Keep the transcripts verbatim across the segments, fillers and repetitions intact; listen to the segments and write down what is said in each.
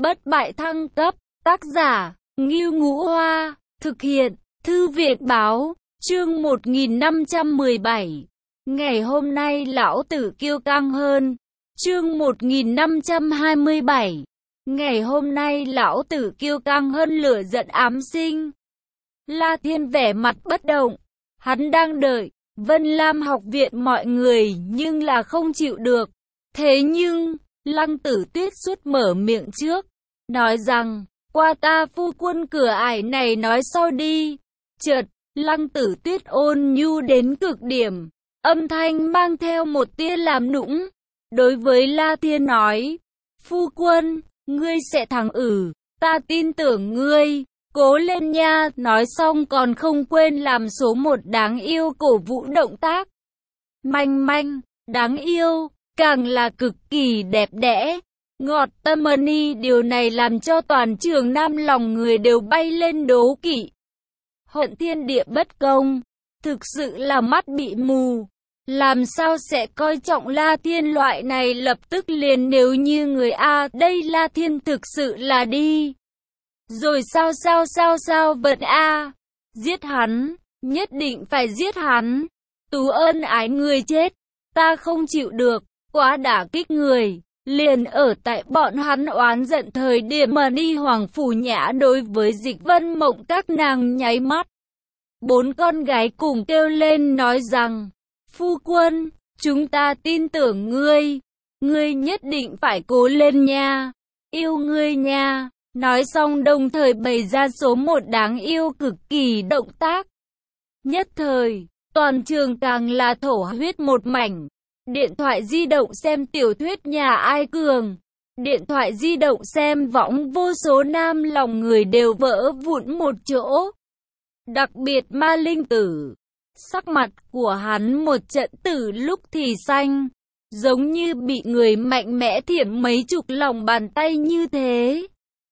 bất bại thăng cấp, tác giả, Ngưu Ngũ Hoa, thực hiện, Thư viện báo, chương một nghìn năm trăm mười bảy. Ngày hôm nay lão tử kiêu căng hơn, chương một nghìn năm trăm hai mươi bảy. Ngày hôm nay lão tử kiêu căng hơn lửa giận ám sinh. La Thiên vẻ mặt bất động, hắn đang đợi Vân Lam học viện mọi người nhưng là không chịu được. Thế nhưng, Lăng Tử Tuyết suốt mở miệng trước, nói rằng, qua ta phu quân cửa ải này nói sau đi. Chợt, Lăng Tử Tuyết ôn nhu đến cực điểm, âm thanh mang theo một tia làm nũng. Đối với La Thiên nói, phu quân, ngươi sẽ thắng ử, ta tin tưởng ngươi, cố lên nha. Nói xong còn không quên làm số một đáng yêu cổ vũ động tác. Manh manh, đáng yêu, càng là cực kỳ đẹp đẽ, ngọt tâm mani. Điều này làm cho toàn trường nam lòng người đều bay lên đố kỵ. Hận thiên địa bất công, thực sự là mắt bị mù. Làm sao sẽ coi trọng La Thiên loại này lập tức liền nếu như người A đây La Thiên thực sự là đi. Rồi sao sao sao sao vận A, giết hắn, nhất định phải giết hắn. Tú ân ái người chết, ta không chịu được, quá đả kích người. Liền ở tại bọn hắn oán giận thời điểm mà đi Hoàng Phủ Nhã đối với Dịch Vân Mộng các nàng nháy mắt. Bốn con gái cùng kêu lên nói rằng, phu quân, chúng ta tin tưởng ngươi, ngươi nhất định phải cố lên nha, yêu ngươi nha. Nói xong đồng thời bày ra số một đáng yêu cực kỳ động tác. Nhất thời, toàn trường càng là thổ huyết một mảnh. Điện thoại di động xem tiểu thuyết nhà ai cường, điện thoại di động xem võng vô số nam lòng người đều vỡ vụn một chỗ. Đặc biệt Ma Linh Tử, sắc mặt của hắn một trận từ lúc thì xanh, giống như bị người mạnh mẽ thiểm mấy chục lòng bàn tay như thế.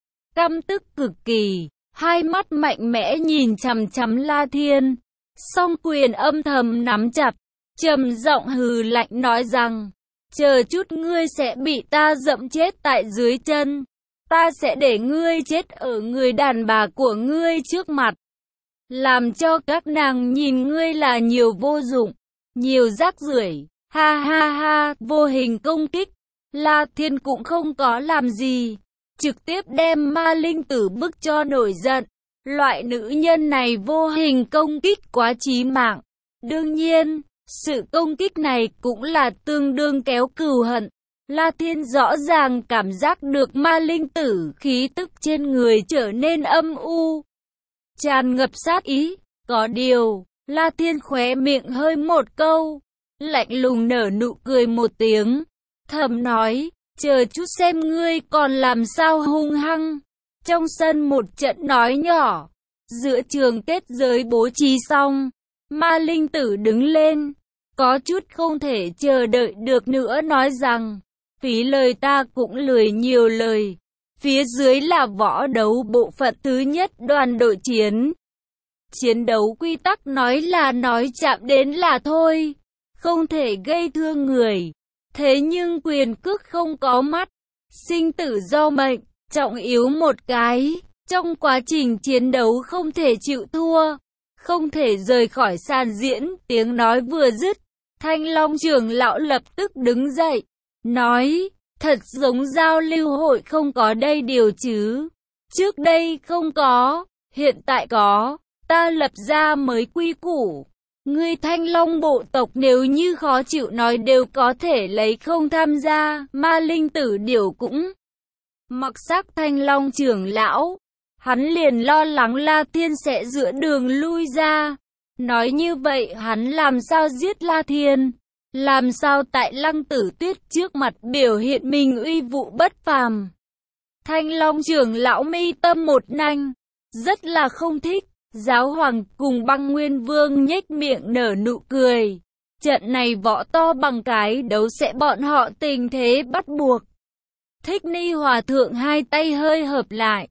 Căm tức cực kỳ, hai mắt mạnh mẽ nhìn chằm chằm La Thiên, song quyền âm thầm nắm chặt, trầm giọng hừ lạnh nói rằng, chờ chút ngươi sẽ bị ta dẫm chết tại dưới chân, ta sẽ để ngươi chết ở người đàn bà của ngươi trước mặt, làm cho các nàng nhìn ngươi là nhiều vô dụng, nhiều rác rưởi. Ha ha ha, vô hình công kích. La Thiên cũng không có làm gì, trực tiếp đem Ma Linh Tử bức cho nổi giận. Loại nữ nhân này vô hình công kích quá chí mạng. Đương nhiên, sự công kích này cũng là tương đương kéo cừu hận. La Thiên rõ ràng cảm giác được Ma Linh Tử khí tức trên người trở nên âm u, tràn ngập sát ý. Có điều, La Thiên khóe miệng hơi một câu, lạnh lùng nở nụ cười một tiếng, thầm nói, chờ chút xem ngươi còn làm sao hung hăng. Trong sân một trận nói nhỏ, giữa trường kết giới bố trí xong, Ma Linh Tử đứng lên, có chút không thể chờ đợi được nữa nói rằng, phí lời ta cũng lười nhiều lời. Phía dưới là võ đấu bộ phận thứ nhất đoàn đội chiến. Chiến đấu quy tắc nói là nói chạm đến là thôi, không thể gây thương người. Thế nhưng quyền cước không có mắt, sinh tử do mệnh, trọng yếu một cái. Trong quá trình chiến đấu không thể chịu thua, không thể rời khỏi sàn diễn. Tiếng nói vừa dứt, Thanh Long trưởng lão lập tức đứng dậy, nói, thật giống giao lưu hội không có đây điều chứ. Trước đây không có, hiện tại có, ta lập ra mới quy củ. Ngươi Thanh Long bộ tộc nếu như khó chịu nói đều có thể lấy không tham gia. Ma Linh Tử điều cũng mặc sắc Thanh Long trưởng lão, hắn liền lo lắng La Thiên sẽ giữa đường lui ra. Nói như vậy hắn làm sao giết La Thiên, làm sao tại Lăng Tử Tuyết trước mặt biểu hiện mình uy vũ bất phàm. Thanh Long trưởng lão mi tâm một nanh, rất là không thích. Giáo hoàng cùng Băng Nguyên Vương nhếch miệng nở nụ cười. Trận này võ to bằng cái đấu sẽ bọn họ tình thế bắt buộc. Thích Ni Hòa Thượng hai tay hơi hợp lại.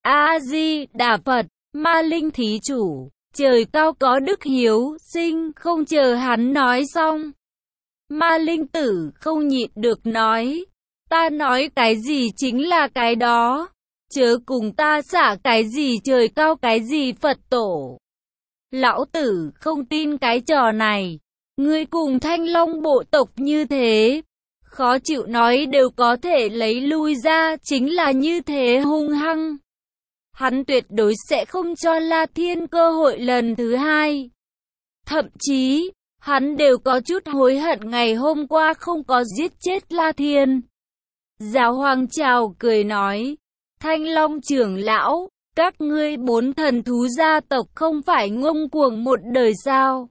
A-di-đà Phật, Ma Linh thí chủ, trời cao có đức hiếu sinh. Không chờ hắn nói xong, Ma Linh Tử không nhịn được nói, ta nói cái gì chính là cái đó. chớ cùng ta xả cái gì trời cao cái gì Phật tổ. Lão tử không tin cái trò này, ngươi cùng Thanh Long bộ tộc như thế, khó chịu nói đều có thể lấy lui ra, chính là như thế hung hăng. Hắn tuyệt đối sẽ không cho La Thiên cơ hội lần thứ hai. Thậm chí, hắn đều có chút hối hận ngày hôm qua không có giết chết La Thiên. Giáo Hoàng chào cười nói, Thanh Long trưởng lão, các ngươi bốn thần thú gia tộc không phải ngông cuồng một đời sao?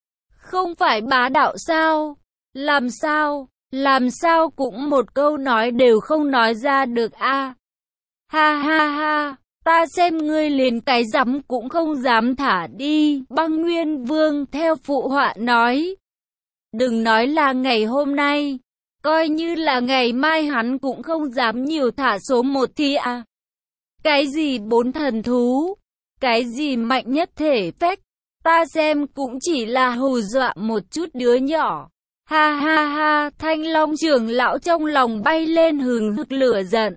Không phải bá đạo sao? Làm sao? Làm sao cũng một câu nói đều không nói ra được a? À? Ha ha ha, ta xem ngươi liền cái rắm cũng không dám thả đi. Băng Nguyên Vương theo phụ họa nói. Đừng nói là ngày hôm nay, coi như là ngày mai hắn cũng không dám nhiều thả số một thì à. Cái gì bốn thần thú, cái gì mạnh nhất thể phách, ta xem cũng chỉ là hù dọa một chút đứa nhỏ. Ha ha ha, Thanh Long trưởng lão trong lòng bay lên hừng hực lửa giận.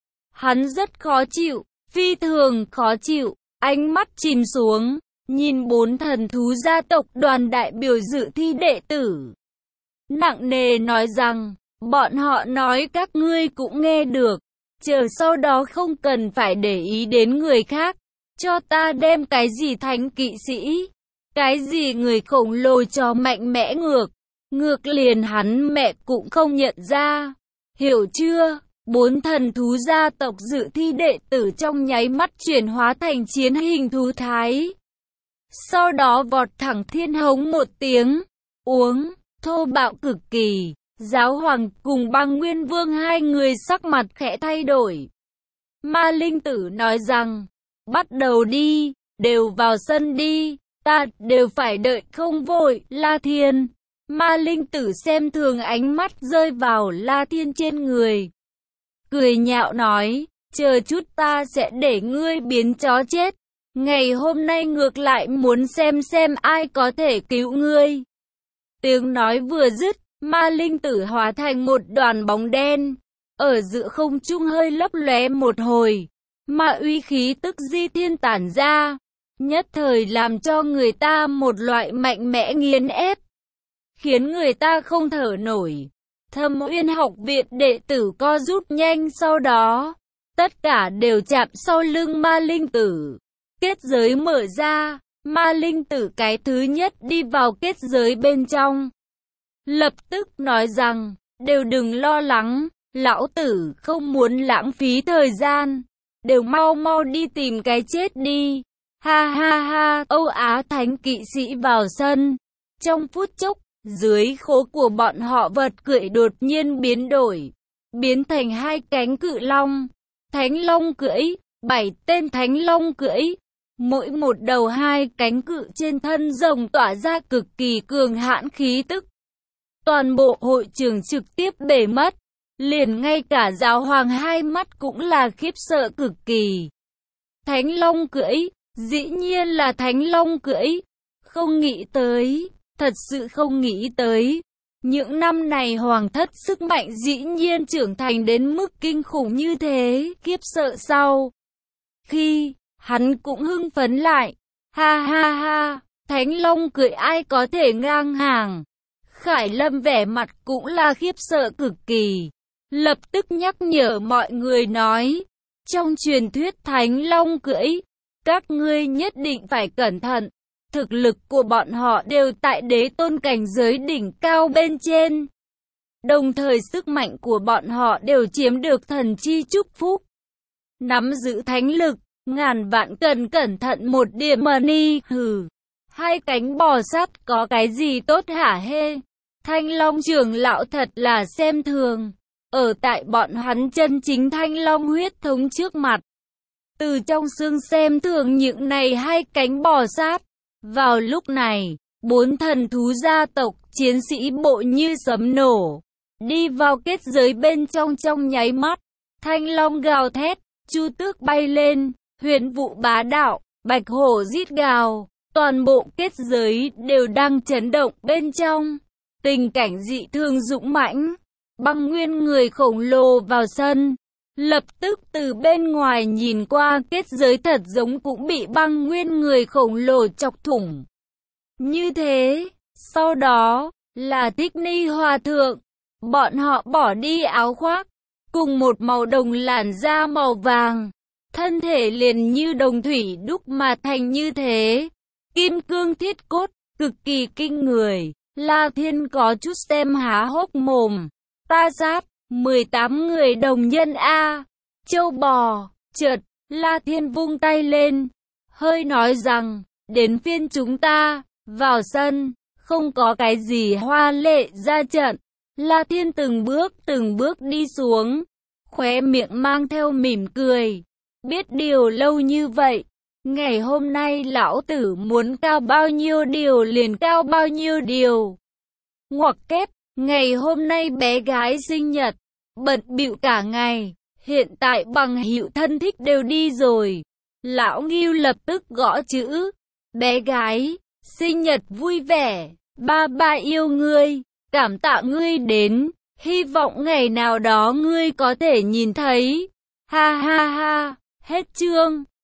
Hắn rất khó chịu, phi thường khó chịu, ánh mắt chìm xuống, nhìn bốn thần thú gia tộc đoàn đại biểu dự thi đệ tử. Nặng nề nói rằng, bọn họ nói các ngươi cũng nghe được, chờ sau đó không cần phải để ý đến người khác, cho ta đem cái gì thánh kỵ sĩ, cái gì người khổng lồ cho mạnh mẽ ngược, ngược liền hắn mẹ cũng không nhận ra, hiểu chưa? Bốn thần thú gia tộc dự thi đệ tử trong nháy mắt chuyển hóa thành chiến hình thú thái. Sau đó vọt thẳng thiên hống một tiếng, uống, thô bạo cực kỳ. Giáo Hoàng cùng Băng Nguyên Vương hai người sắc mặt khẽ thay đổi. Ma Linh Tử nói rằng, bắt đầu đi, đều vào sân đi, ta đều phải đợi không vội. La Thiên, Ma Linh Tử xem thường ánh mắt rơi vào La Thiên trên người. Cười nhạo nói, chờ chút ta sẽ để ngươi biến chó chết. Ngày hôm nay ngược lại muốn xem xem ai có thể cứu ngươi. Tiếng nói vừa dứt, Ma Linh Tử hóa thành một đoàn bóng đen, ở giữa không trung hơi lấp lóe một hồi, ma uy khí tức di thiên tản ra, nhất thời làm cho người ta một loại mạnh mẽ nghiền ép, khiến người ta không thở nổi. Thâm Uyên học viện đệ tử co rút nhanh, sau đó, tất cả đều chạm sau lưng Ma Linh Tử. Kết giới mở ra, Ma Linh Tử cái thứ nhất đi vào kết giới bên trong. Lập tức nói rằng, đều đừng lo lắng, lão tử không muốn lãng phí thời gian, đều mau mau đi tìm cái chết đi. Ha ha ha, Âu Á Thánh kỵ sĩ vào sân. Trong phút chốc, dưới khố của bọn họ vật cưỡi đột nhiên biến đổi, biến thành hai cánh cự long. Thánh long cưỡi, bảy tên thánh long cưỡi, mỗi một đầu hai cánh cự trên thân rồng tỏa ra cực kỳ cường hãn khí tức. Toàn bộ hội trường trực tiếp bể mất, liền ngay cả giáo hoàng hai mắt cũng là khiếp sợ cực kỳ. Thánh long cưỡi, dĩ nhiên là thánh long cưỡi, không nghĩ tới, thật sự không nghĩ tới. Những năm này hoàng thất sức mạnh dĩ nhiên trưởng thành đến mức kinh khủng như thế, khiếp sợ sau. Khi, hắn cũng hưng phấn lại, ha ha ha, thánh long cưỡi ai có thể ngang hàng. Khải Lâm vẻ mặt cũng là khiếp sợ cực kỳ, lập tức nhắc nhở mọi người nói, trong truyền thuyết thánh long cưỡi, các ngươi nhất định phải cẩn thận, thực lực của bọn họ đều tại đế tôn cảnh giới đỉnh cao bên trên. Đồng thời sức mạnh của bọn họ đều chiếm được thần chi chúc phúc. Nắm giữ thánh lực, ngàn vạn cần cẩn thận một điểm mà ni, hừ. Hai cánh bò sắt có cái gì tốt hả hê? Thanh Long trưởng lão thật là xem thường. Ở tại bọn hắn chân chính Thanh Long huyết thống trước mặt. Từ trong xương xem thường những này hai cánh bò sát. Vào lúc này, bốn thần thú gia tộc, chiến sĩ bộ như sấm nổ. Đi vào kết giới bên trong trong nháy mắt. Thanh Long gào thét, chu tước bay lên, huyền vụ bá đạo, bạch hổ rít gào. Toàn bộ kết giới đều đang chấn động bên trong. Tình cảnh dị thường dũng mãnh. Băng Nguyên người khổng lồ vào sân. Lập tức từ bên ngoài nhìn qua, kết giới thật giống cũng bị băng nguyên người khổng lồ chọc thủng. Như thế, sau đó, là Thích Ni Hòa Thượng. Bọn họ bỏ đi áo khoác, cùng một màu đồng làn da màu vàng. Thân thể liền như đồng thủy đúc mà thành như thế. Kim cương thiết cốt, cực kỳ kinh người. La Thiên có chút xem há hốc mồm. Ta sát, mười tám người đồng nhân A. Châu bò, chợt, La Thiên vung tay lên. Hơi nói rằng, đến phiên chúng ta, vào sân, không có cái gì hoa lệ ra trận. La Thiên từng bước từng bước đi xuống, khóe miệng mang theo mỉm cười. Biết điều lâu như vậy, ngày hôm nay lão tử muốn cao bao nhiêu điều liền cao bao nhiêu điều. Ngoặc kép, ngày hôm nay bé gái sinh nhật, bận bịu cả ngày, hiện tại bằng hữu thân thích đều đi rồi. Lão Ngưu lập tức gõ chữ, bé gái, sinh nhật vui vẻ, ba ba yêu ngươi, cảm tạ ngươi đến, hy vọng ngày nào đó ngươi có thể nhìn thấy. Ha ha ha, hết chương.